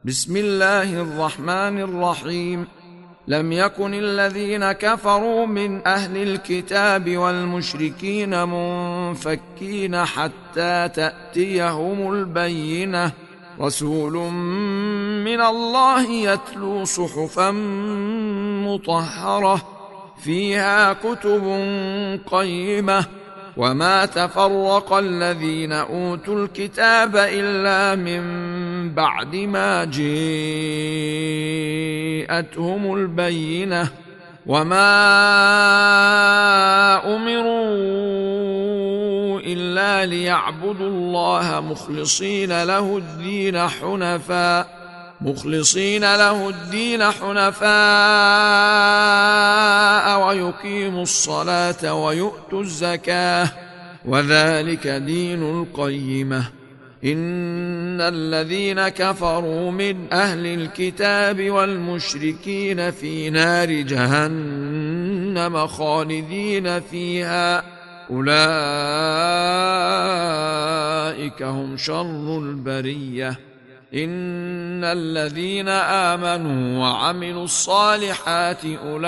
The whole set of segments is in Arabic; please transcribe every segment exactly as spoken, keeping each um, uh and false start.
بسم الله الرحمن الرحيم. لم يكن الذين كفروا من أهل الكتاب والمشركين منفكين حتى تأتيهم البينة، رسول من الله يتلو صحفا مطهرة فيها كتب قيمة، وما تفرق الذين أوتوا الكتاب إلا من بعد ما جاءتهم البينة، وما أمروا إلا ليعبدوا الله مخلصين له الدين حنفاء مخلصين له الدين حنفاء ويقيموا الصلاة ويؤتوا الزكاة، وذلك دين القيمة. إن الذين كفروا من أهل الكتاب والمشركين في نار جهنم خالدين فيها، أولئك هم شر البرية. إن الذين آمنوا وعملوا الصالحات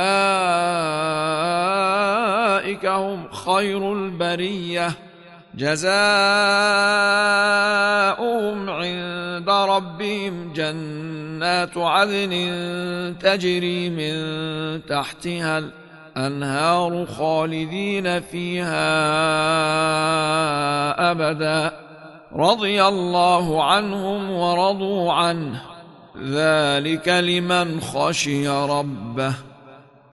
أولئك هم خير البرية، جزاؤهم عند ربهم جنات عدن تجري من تحتها الأنهار خالدين فيها أبدا، رضي الله عنهم ورضوا عنه، ذلك لمن خشي ربه.